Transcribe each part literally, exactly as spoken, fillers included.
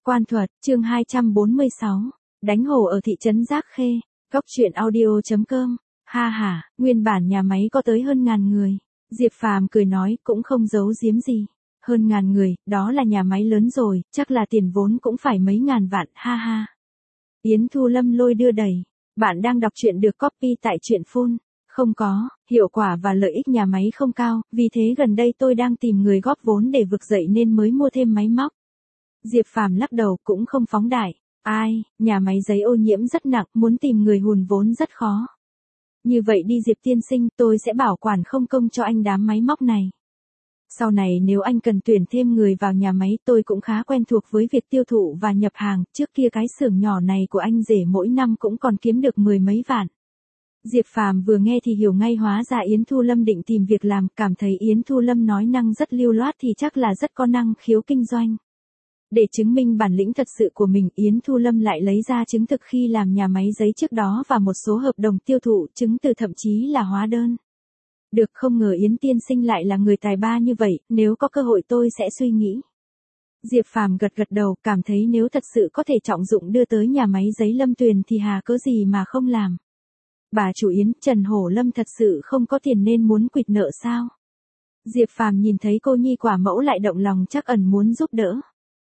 Quan thuật, chương hai trăm bốn mươi sáu. Đánh hổ ở thị trấn Giác Khê. Góc truyện audio chấm com. Ha ha, nguyên bản nhà máy có tới hơn ngàn người. Diệp Phàm cười nói, cũng không giấu giếm gì. Hơn ngàn người, đó là nhà máy lớn rồi, chắc là tiền vốn cũng phải mấy ngàn vạn, ha ha. Yến Thu Lâm lôi đưa đẩy. Bạn đang đọc truyện được copy tại truyện phone. Không có, hiệu quả và lợi ích nhà máy không cao, vì thế gần đây tôi đang tìm người góp vốn để vực dậy nên mới mua thêm máy móc. Diệp Phàm lắc đầu, cũng không phóng đại. Ai, nhà máy giấy ô nhiễm rất nặng, muốn tìm người hùn vốn rất khó. Như vậy đi Diệp tiên sinh, tôi sẽ bảo quản không công cho anh đám máy móc này. Sau này nếu anh cần tuyển thêm người vào nhà máy, tôi cũng khá quen thuộc với việc tiêu thụ và nhập hàng, trước kia cái xưởng nhỏ này của anh rể mỗi năm cũng còn kiếm được mười mấy vạn. Diệp Phàm vừa nghe thì hiểu ngay, hóa ra Yến Thu Lâm định tìm việc làm, cảm thấy Yến Thu Lâm nói năng rất lưu loát thì chắc là rất có năng khiếu kinh doanh. Để chứng minh bản lĩnh thật sự của mình, Yến Thu Lâm lại lấy ra chứng thực khi làm nhà máy giấy trước đó và một số hợp đồng tiêu thụ, chứng từ thậm chí là hóa đơn. Được, không ngờ Yến tiên sinh lại là người tài ba như vậy, nếu có cơ hội tôi sẽ suy nghĩ. Diệp Phàm gật gật đầu, cảm thấy nếu thật sự có thể trọng dụng đưa tới nhà máy giấy Lâm Tuyền thì hà cớ gì mà không làm. Bà chủ Yến, Trần Hổ Lâm thật sự không có tiền nên muốn quỵt nợ sao? Diệp Phàm nhìn thấy cô nhi quả mẫu lại động lòng, chắc ẩn muốn giúp đỡ.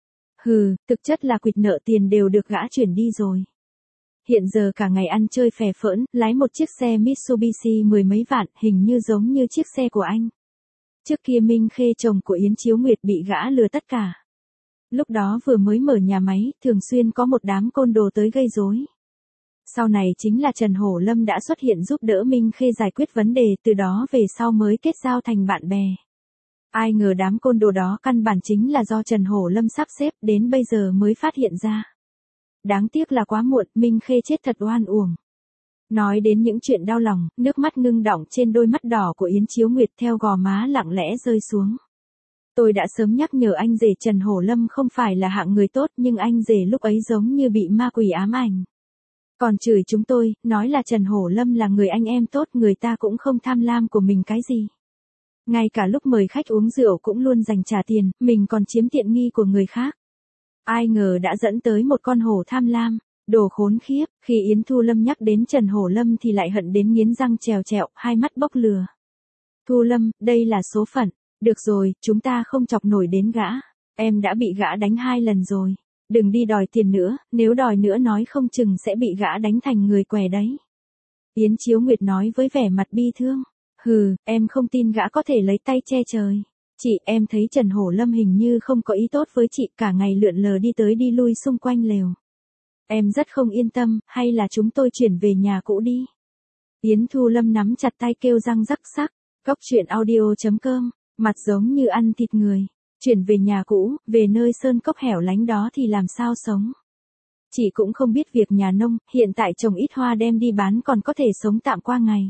Hừ, thực chất là quỵt nợ, tiền đều được gã chuyển đi rồi. Hiện giờ cả ngày ăn chơi phè phỡn, lái một chiếc xe Mitsubishi mười mấy vạn, hình như giống như chiếc xe của anh. Trước kia Minh Khê chồng của Yến Chiếu Nguyệt bị gã lừa tất cả. Lúc đó vừa mới mở nhà máy, thường xuyên có một đám côn đồ tới gây rối. Sau này chính là Trần Hổ Lâm đã xuất hiện giúp đỡ Minh Khê giải quyết vấn đề, từ đó về sau mới kết giao thành bạn bè. Ai ngờ đám côn đồ đó căn bản chính là do Trần Hổ Lâm sắp xếp, đến bây giờ mới phát hiện ra. Đáng tiếc là quá muộn, Minh Khê chết thật oan uổng. Nói đến những chuyện đau lòng, nước mắt ngưng đọng trên đôi mắt đỏ của Yến Chiếu Nguyệt theo gò má lặng lẽ rơi xuống. Tôi đã sớm nhắc nhở anh rể Trần Hổ Lâm không phải là hạng người tốt, nhưng anh rể lúc ấy giống như bị ma quỷ ám ảnh. Còn chửi chúng tôi, nói là Trần Hổ Lâm là người anh em tốt, người ta cũng không tham lam của mình cái gì. Ngay cả lúc mời khách uống rượu cũng luôn dành trả tiền, mình còn chiếm tiện nghi của người khác. Ai ngờ đã dẫn tới một con hổ tham lam, đồ khốn khiếp. Khi Yến Thu Lâm nhắc đến Trần Hổ Lâm thì lại hận đến nghiến răng trèo trẹo, hai mắt bốc lửa. Thu Lâm, đây là số phận. Được rồi, chúng ta không chọc nổi đến gã. Em đã bị gã đánh hai lần rồi. Đừng đi đòi tiền nữa, nếu đòi nữa nói không chừng sẽ bị gã đánh thành người què đấy. Yến Chiếu Nguyệt nói với vẻ mặt bi thương. Hừ, em không tin gã có thể lấy tay che trời. Chị, em thấy Trần Hổ Lâm hình như không có ý tốt với chị, cả ngày lượn lờ đi tới đi lui xung quanh lều. Em rất không yên tâm, hay là chúng tôi chuyển về nhà cũ đi. Yến Thu Lâm nắm chặt tay kêu răng rắc sắc. Góc truyện audio chấm com, mặt giống như ăn thịt người. Chuyển về nhà cũ, về nơi sơn cốc hẻo lánh đó thì làm sao sống. Chị cũng không biết việc nhà nông, hiện tại trồng ít hoa đem đi bán còn có thể sống tạm qua ngày.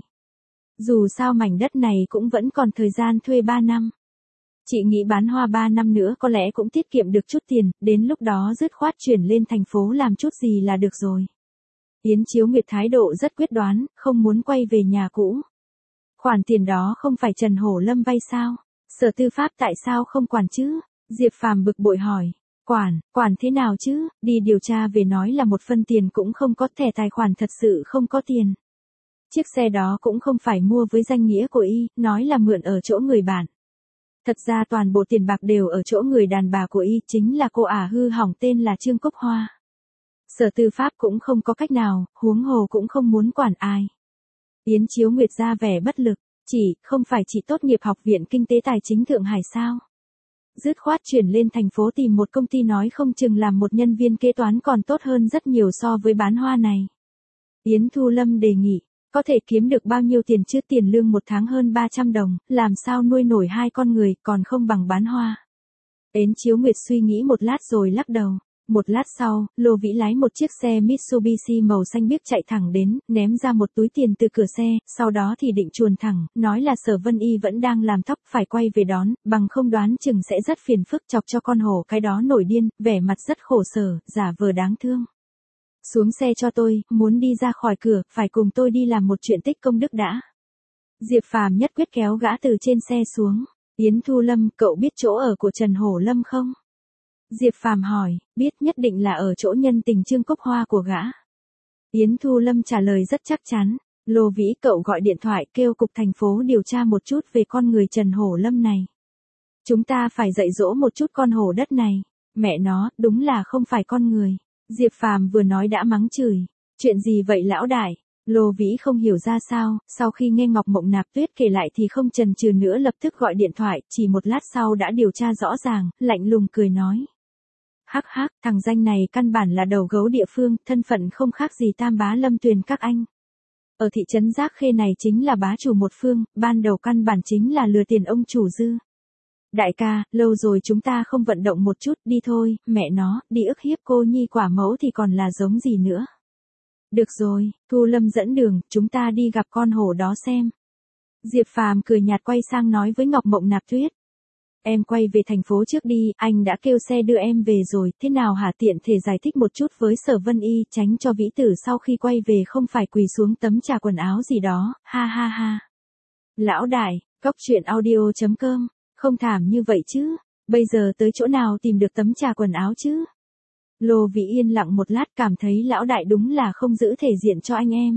Dù sao mảnh đất này cũng vẫn còn thời gian thuê ba năm. Chị nghĩ bán hoa ba năm nữa có lẽ cũng tiết kiệm được chút tiền, đến lúc đó dứt khoát chuyển lên thành phố làm chút gì là được rồi. Yến Chiếu Nguyệt thái độ rất quyết đoán, không muốn quay về nhà cũ. Khoản tiền đó không phải Trần Hổ Lâm vay sao? Sở Tư pháp tại sao không quản chứ? Diệp Phàm bực bội hỏi. Quản, quản thế nào chứ? Đi điều tra về nói là một phân tiền cũng không có, thẻ tài khoản thật sự không có tiền. Chiếc xe đó cũng không phải mua với danh nghĩa của y, nói là mượn ở chỗ người bạn. Thật ra toàn bộ tiền bạc đều ở chỗ người đàn bà của y, chính là cô ả hư hỏng tên là Trương Cúc Hoa. Sở Tư pháp cũng không có cách nào, huống hồ cũng không muốn quản ai. Yến Chiếu Nguyệt ra vẻ bất lực. Chị, không phải chị tốt nghiệp Học viện Kinh tế Tài chính Thượng Hải sao? Dứt khoát chuyển lên thành phố tìm một công ty, nói không chừng làm một nhân viên kế toán còn tốt hơn rất nhiều so với bán hoa này. Yến Thu Lâm đề nghị, có thể kiếm được bao nhiêu tiền chứ? Tiền lương một tháng hơn ba trăm đồng, làm sao nuôi nổi hai con người, còn không bằng bán hoa. Yến Chiếu Nguyệt suy nghĩ một lát rồi lắc đầu. Một lát sau, Lô Vĩ lái một chiếc xe Mitsubishi màu xanh biếc chạy thẳng đến, ném ra một túi tiền từ cửa xe, sau đó thì định chuồn thẳng, nói là Sở Vân Y vẫn đang làm tóc, phải quay về đón, bằng không đoán chừng sẽ rất phiền phức, chọc cho con hổ cái đó nổi điên, vẻ mặt rất khổ sở, giả vờ đáng thương. Xuống xe cho tôi, muốn đi ra khỏi cửa, phải cùng tôi đi làm một chuyện tích công đức đã. Diệp Phàm nhất quyết kéo gã từ trên xe xuống. Yến Thu Lâm, cậu biết chỗ ở của Trần Hổ Lâm không? Diệp Phàm hỏi, biết nhất định là ở chỗ nhân tình Trương Cốc Hoa của gã. Yến Thu Lâm trả lời rất chắc chắn, Lô Vĩ cậu gọi điện thoại kêu cục thành phố điều tra một chút về con người Trần Hổ Lâm này. Chúng ta phải dạy dỗ một chút con hổ đất này, mẹ nó, đúng là không phải con người. Diệp Phàm vừa nói đã mắng chửi, chuyện gì vậy lão đại? Lô Vĩ không hiểu ra sao, sau khi nghe Ngọc Mộng Nạp Tuyết kể lại thì không chần chừ nữa lập tức gọi điện thoại, chỉ một lát sau đã điều tra rõ ràng, lạnh lùng cười nói. Hắc hắc, thằng danh này căn bản là đầu gấu địa phương, thân phận không khác gì Tam Bá Lâm Tuyền các anh. Ở thị trấn Giác Khê này chính là bá chủ một phương, ban đầu căn bản chính là lừa tiền ông chủ dư. Đại ca, lâu rồi chúng ta không vận động một chút, đi thôi, mẹ nó, đi ức hiếp cô nhi quả mẫu thì còn là giống gì nữa. Được rồi, Thu Lâm dẫn đường, chúng ta đi gặp con hổ đó xem. Diệp Phàm cười nhạt quay sang nói với Ngọc Mộng Nạp Tuyết. Em quay về thành phố trước đi, anh đã kêu xe đưa em về rồi, thế nào hả, tiện thể giải thích một chút với Sở Vân Y, tránh cho Vĩ Tử sau khi quay về không phải quỳ xuống tấm trà quần áo gì đó, ha ha ha. Lão đại, cóc truyện audio chấm com, không thảm như vậy chứ, bây giờ tới chỗ nào tìm được tấm trà quần áo chứ? Lô Vĩ yên lặng một lát cảm thấy lão đại đúng là không giữ thể diện cho anh em.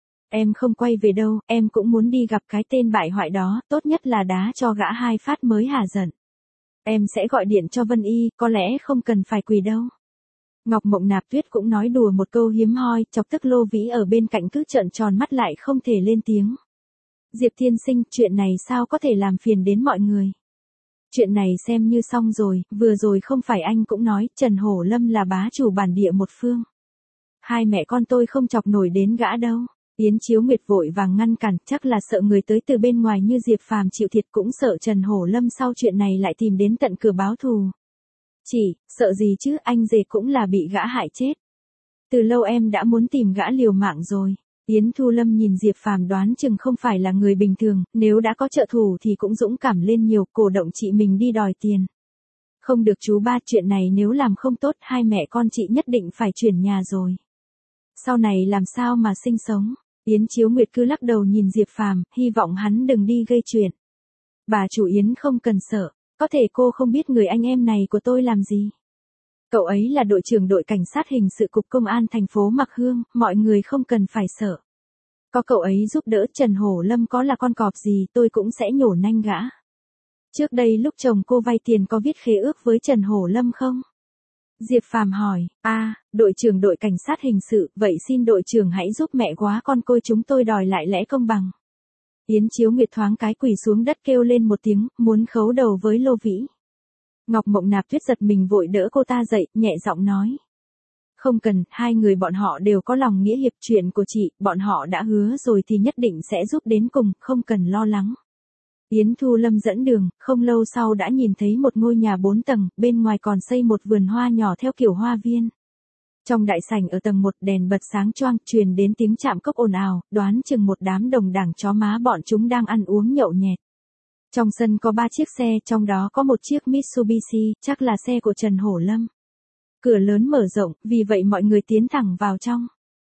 Em không quay về đâu, em cũng muốn đi gặp cái tên bại hoại đó, tốt nhất là đá cho gã hai phát mới hả giận. Em sẽ gọi điện cho Vân Y, có lẽ không cần phải quỳ đâu. Ngọc Mộng Nạp Tuyết cũng nói đùa một câu hiếm hoi, chọc tức Lô Vĩ ở bên cạnh cứ trợn tròn mắt lại không thể lên tiếng. Diệp Thiên Sinh, chuyện này sao có thể làm phiền đến mọi người. Chuyện này xem như xong rồi, vừa rồi không phải anh cũng nói Trần Hổ Lâm là bá chủ bản địa một phương. Hai mẹ con tôi không chọc nổi đến gã đâu. Yến Chiếu Nguyệt vội vàng ngăn cản, chắc là sợ người tới từ bên ngoài như Diệp Phàm chịu thiệt, cũng sợ Trần Hổ Lâm sau chuyện này lại tìm đến tận cửa báo thù. Chỉ, sợ gì chứ, anh rể cũng là bị gã hại chết. Từ lâu em đã muốn tìm gã liều mạng rồi. Yến Thu Lâm nhìn Diệp Phàm đoán chừng không phải là người bình thường, nếu đã có trợ thủ thì cũng dũng cảm lên nhiều, cổ động chị mình đi đòi tiền. Không được chú ba, chuyện này nếu làm không tốt hai mẹ con chị nhất định phải chuyển nhà rồi. Sau này làm sao mà sinh sống? Yến Chiếu Nguyệt cứ lắc đầu nhìn Diệp Phàm, hy vọng hắn đừng đi gây chuyện. Bà chủ Yến không cần sợ, có thể cô không biết người anh em này của tôi làm gì. Cậu ấy là đội trưởng đội cảnh sát hình sự cục công an thành phố Mạc Hương, mọi người không cần phải sợ. Có cậu ấy giúp đỡ Trần Hổ Lâm có là con cọp gì tôi cũng sẽ nhổ nanh gã. Trước đây lúc chồng cô vay tiền có viết khế ước với Trần Hổ Lâm không? Diệp Phàm hỏi, a, à, đội trưởng đội cảnh sát hình sự, vậy xin đội trưởng hãy giúp mẹ quá con côi chúng tôi đòi lại lẽ công bằng. Yến Chiếu Nguyệt thoáng cái quỳ xuống đất kêu lên một tiếng, muốn khấu đầu với Lô Vĩ. Ngọc Mộng Nạp Tuyết giật mình vội đỡ cô ta dậy, nhẹ giọng nói. Không cần, hai người bọn họ đều có lòng nghĩa hiệp, chuyện của chị, bọn họ đã hứa rồi thì nhất định sẽ giúp đến cùng, không cần lo lắng. Yến Thu Lâm dẫn đường, không lâu sau đã nhìn thấy một ngôi nhà bốn tầng, bên ngoài còn xây một vườn hoa nhỏ theo kiểu hoa viên. Trong đại sảnh ở tầng một đèn bật sáng choang, truyền đến tiếng chạm cốc ồn ào, đoán chừng một đám đồng đảng chó má bọn chúng đang ăn uống nhậu nhẹt. Trong sân có ba chiếc xe, trong đó có một chiếc Mitsubishi, chắc là xe của Trần Hổ Lâm. Cửa lớn mở rộng, vì vậy mọi người tiến thẳng vào trong.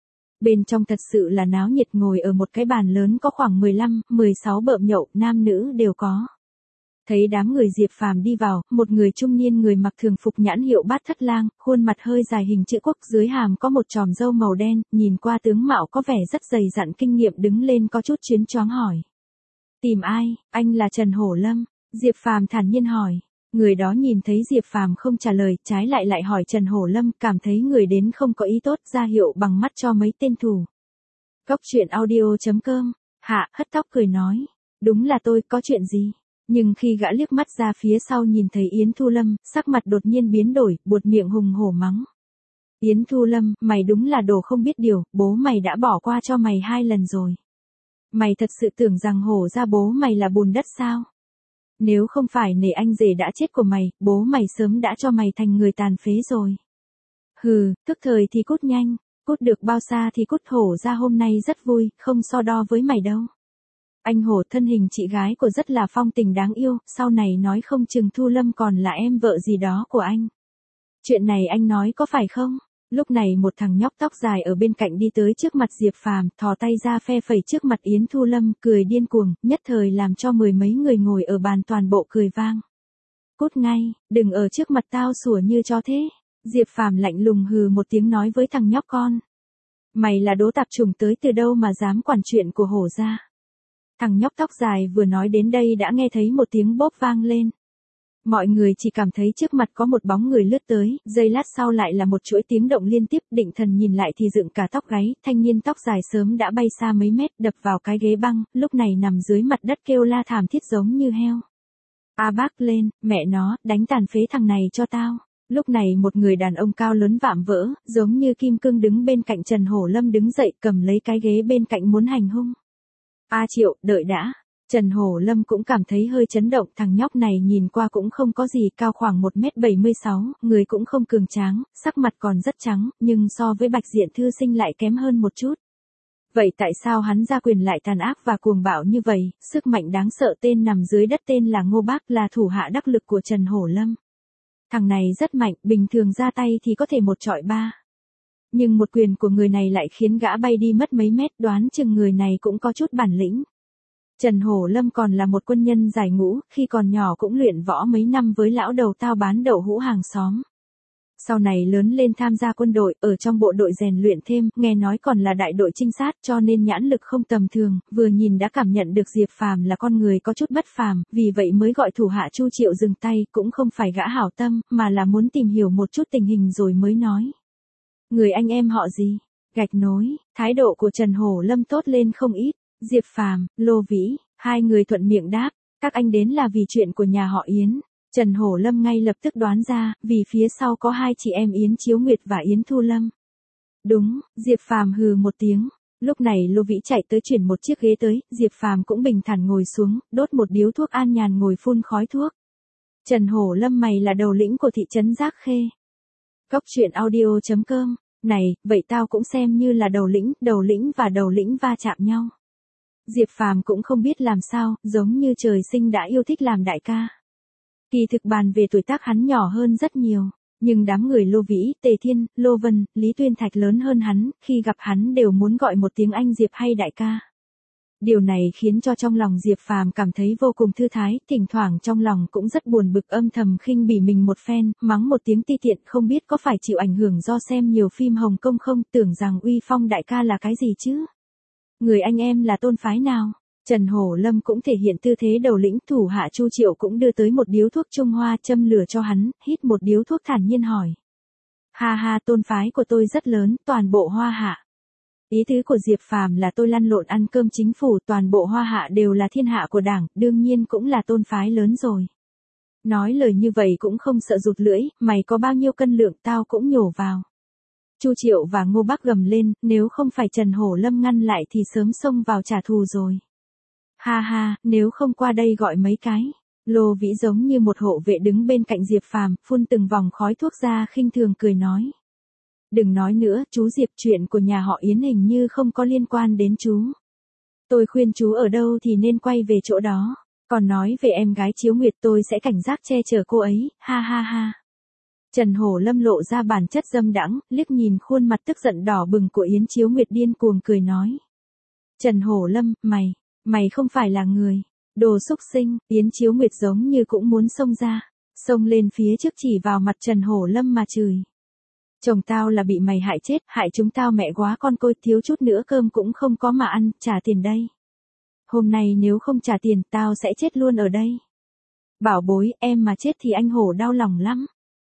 Bên trong thật sự là náo nhiệt, ngồi ở một cái bàn lớn có khoảng mười lăm, mười sáu bợm nhậu, nam nữ đều có. Thấy đám người Diệp Phàm đi vào, một người trung niên người mặc thường phục nhãn hiệu Bát Thất Lang, khuôn mặt hơi dài hình chữ quốc, dưới hàm có một chòm râu màu đen, nhìn qua tướng mạo có vẻ rất dày dặn kinh nghiệm, đứng lên có chút chuyến choáng hỏi. Tìm ai, anh là Trần Hổ Lâm? Diệp Phàm thản nhiên hỏi. Người đó nhìn thấy Diệp Phàm không trả lời, trái lại lại hỏi Trần Hổ Lâm, cảm thấy người đến không có ý tốt, ra hiệu bằng mắt cho mấy tên thủ. Cóc truyện audio chấm com, hạ, hất tóc cười nói. Đúng là tôi, có chuyện gì? Nhưng khi gã liếc mắt ra phía sau nhìn thấy Yến Thu Lâm, sắc mặt đột nhiên biến đổi, buột miệng hùng hổ mắng. Yến Thu Lâm, mày đúng là đồ không biết điều, bố mày đã bỏ qua cho mày hai lần rồi. Mày thật sự tưởng rằng hổ ra bố mày là bùn đất sao? Nếu không phải nể anh rể đã chết của mày, bố mày sớm đã cho mày thành người tàn phế rồi. Hừ, tức thời thì cút nhanh, cút được bao xa thì cút, hổ ra hôm nay rất vui, không so đo với mày đâu. Anh hổ thân hình chị gái của rất là phong tình đáng yêu, sau này nói không chừng Thu Lâm còn là em vợ gì đó của anh. Chuyện này anh nói có phải không? Lúc này một thằng nhóc tóc dài ở bên cạnh đi tới trước mặt Diệp Phàm, thò tay ra phe phẩy trước mặt Yến Thu Lâm, cười điên cuồng, nhất thời làm cho mười mấy người ngồi ở bàn toàn bộ cười vang. Cút ngay, đừng ở trước mặt tao sủa như chó thế. Diệp Phàm lạnh lùng hừ một tiếng nói với thằng nhóc con. Mày là đố tạp chủng tới từ đâu mà dám quản chuyện của hổ gia. Thằng nhóc tóc dài vừa nói đến đây đã nghe thấy một tiếng bốp vang lên. Mọi người chỉ cảm thấy trước mặt có một bóng người lướt tới, giây lát sau lại là một chuỗi tiếng động liên tiếp, định thần nhìn lại thì dựng cả tóc gáy, thanh niên tóc dài sớm đã bay xa mấy mét đập vào cái ghế băng, lúc này nằm dưới mặt đất kêu la thảm thiết giống như heo. A bác lên, mẹ nó, đánh tàn phế thằng này cho tao. Lúc này một người đàn ông cao lớn vạm vỡ, giống như kim cương đứng bên cạnh Trần Hổ Lâm đứng dậy cầm lấy cái ghế bên cạnh muốn hành hung. A Triệu, đợi đã. Trần Hổ Lâm cũng cảm thấy hơi chấn động, thằng nhóc này nhìn qua cũng không có gì, cao khoảng một mét bảy mươi sáu, người cũng không cường tráng, sắc mặt còn rất trắng, nhưng so với Bạch Diện thư sinh lại kém hơn một chút. Vậy tại sao hắn ra quyền lại tàn ác và cuồng bạo như vậy, sức mạnh đáng sợ tên nằm dưới đất tên là Ngô Bác là thủ hạ đắc lực của Trần Hổ Lâm. Thằng này rất mạnh, bình thường ra tay thì có thể một trọi ba. Nhưng một quyền của người này lại khiến gã bay đi mất mấy mét, đoán chừng người này cũng có chút bản lĩnh. Trần Hổ Lâm còn là một quân nhân giải ngũ, khi còn nhỏ cũng luyện võ mấy năm với lão đầu tao bán đậu hũ hàng xóm. Sau này lớn lên tham gia quân đội, ở trong bộ đội rèn luyện thêm, nghe nói còn là đại đội trinh sát cho nên nhãn lực không tầm thường, vừa nhìn đã cảm nhận được Diệp Phàm là con người có chút bất phàm, vì vậy mới gọi thủ hạ Chu Triệu dừng tay, cũng không phải gã hảo tâm, mà là muốn tìm hiểu một chút tình hình rồi mới nói. Người anh em họ gì? Gạch nối, thái độ của Trần Hổ Lâm tốt lên không ít. Diệp Phàm, Lô Vĩ, hai người thuận miệng đáp, các anh đến là vì chuyện của nhà họ Yến. Trần Hổ Lâm ngay lập tức đoán ra, vì phía sau có hai chị em Yến Chiếu Nguyệt và Yến Thu Lâm. Đúng, Diệp Phàm hừ một tiếng. Lúc này Lô Vĩ chạy tới chuyển một chiếc ghế tới, Diệp Phàm cũng bình thản ngồi xuống, đốt một điếu thuốc an nhàn ngồi phun khói thuốc. Trần Hổ Lâm, mày là đầu lĩnh của thị trấn Giác Khê. Cốc truyện audio chấm com. Này, vậy tao cũng xem như là đầu lĩnh, đầu lĩnh và đầu lĩnh va chạm nhau. Diệp Phàm cũng không biết làm sao, giống như trời sinh đã yêu thích làm đại ca. Kỳ thực bàn về tuổi tác hắn nhỏ hơn rất nhiều, nhưng đám người Lô Vĩ, Tề Thiên, Lô Vân, Lý Tuyên Thạch lớn hơn hắn, khi gặp hắn đều muốn gọi một tiếng anh Diệp hay đại ca. Điều này khiến cho trong lòng Diệp Phàm cảm thấy vô cùng thư thái, thỉnh thoảng trong lòng cũng rất buồn bực, âm thầm khinh bỉ mình một phen, mắng một tiếng ti tiện, không biết có phải chịu ảnh hưởng do xem nhiều phim Hồng Kông không, tưởng rằng uy phong đại ca là cái gì chứ. Người anh em là tôn phái nào? Trần Hổ Lâm cũng thể hiện tư thế đầu lĩnh, thủ hạ Chu Triệu cũng đưa tới một điếu thuốc Trung Hoa châm lửa cho hắn, hít một điếu thuốc thản nhiên hỏi. Ha ha, tôn phái của tôi rất lớn, toàn bộ Hoa Hạ. Ý tứ của Diệp Phàm là tôi lăn lộn ăn cơm chính phủ, toàn bộ Hoa Hạ đều là thiên hạ của đảng, đương nhiên cũng là tôn phái lớn rồi. Nói lời như vậy cũng không sợ rụt lưỡi, mày có bao nhiêu cân lượng tao cũng nhổ vào. Chu Triệu và Ngô Bác gầm lên, nếu không phải Trần Hổ Lâm ngăn lại thì sớm xông vào trả thù rồi. Ha ha, nếu không qua đây gọi mấy cái. Lô Vĩ giống như một hộ vệ đứng bên cạnh Diệp Phàm, phun từng vòng khói thuốc ra khinh thường cười nói. Đừng nói nữa, chú Diệp, chuyện của nhà họ Yến hình như không có liên quan đến chú. Tôi khuyên chú ở đâu thì nên quay về chỗ đó. Còn nói về em gái Chiếu Nguyệt tôi sẽ cảnh giác che chở cô ấy, ha ha ha. Trần Hổ Lâm lộ ra bản chất dâm đãng, liếc nhìn khuôn mặt tức giận đỏ bừng của Yến Chiếu Nguyệt điên cuồng cười nói. Trần Hổ Lâm, mày, mày không phải là người. Đồ xúc sinh, Yến Chiếu Nguyệt giống như cũng muốn xông ra. Xông lên phía trước chỉ vào mặt Trần Hổ Lâm mà chửi. Chồng tao là bị mày hại chết, hại chúng tao mẹ quá con côi, thiếu chút nữa cơm cũng không có mà ăn, trả tiền đây. Hôm nay nếu không trả tiền, tao sẽ chết luôn ở đây. Bảo bối, em mà chết thì anh Hổ đau lòng lắm.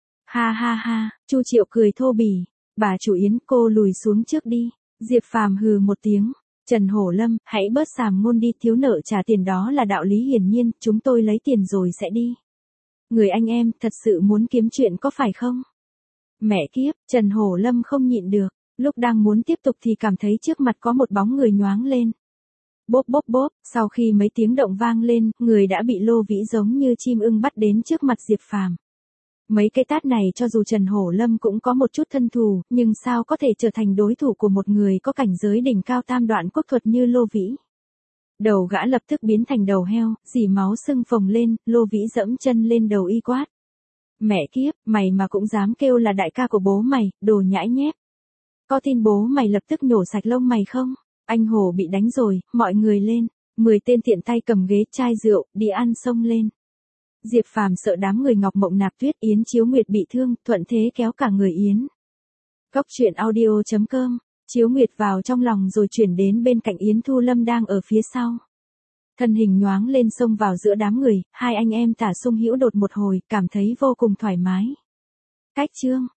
Ha ha ha, Chu Triệu cười thô bỉ. Bà chủ Yến, cô lùi xuống trước đi. Diệp Phàm hừ một tiếng. Trần Hổ Lâm, hãy bớt sàm ngôn đi, thiếu nợ trả tiền đó là đạo lý hiển nhiên, chúng tôi lấy tiền rồi sẽ đi. Người anh em, thật sự muốn kiếm chuyện có phải không? Mẹ kiếp, Trần Hổ Lâm không nhịn được, lúc đang muốn tiếp tục thì cảm thấy trước mặt có một bóng người nhoáng lên. Bốp bốp bốp, sau khi mấy tiếng động vang lên, người đã bị Lô Vĩ giống như chim ưng bắt đến trước mặt Diệp Phàm. Mấy cái tát này cho dù Trần Hổ Lâm cũng có một chút thân thù, nhưng sao có thể trở thành đối thủ của một người có cảnh giới đỉnh cao tam đoạn quốc thuật như Lô Vĩ. Đầu gã lập tức biến thành đầu heo, dì máu sưng phồng lên, Lô Vĩ dẫm chân lên đầu y quát. Mẹ kiếp, mày mà cũng dám kêu là đại ca của bố mày, đồ nhãi nhép. Có tin bố mày lập tức nhổ sạch lông mày không? Anh Hổ bị đánh rồi, mọi người lên. Mười tên tiện tay cầm ghế chai rượu, đi ăn xông lên. Diệp Phàm sợ đám người Ngọc Mộng Nạp Tuyết Yến Chiếu Nguyệt bị thương, thuận thế kéo cả người Yến. Góc truyện audio chấm com. Chiếu Nguyệt vào trong lòng rồi chuyển đến bên cạnh Yến Thu Lâm đang ở phía sau. Thân hình nhoáng lên xông vào giữa đám người, hai anh em Tả Sung Hữu đột một hồi, cảm thấy vô cùng thoải mái. Cách chương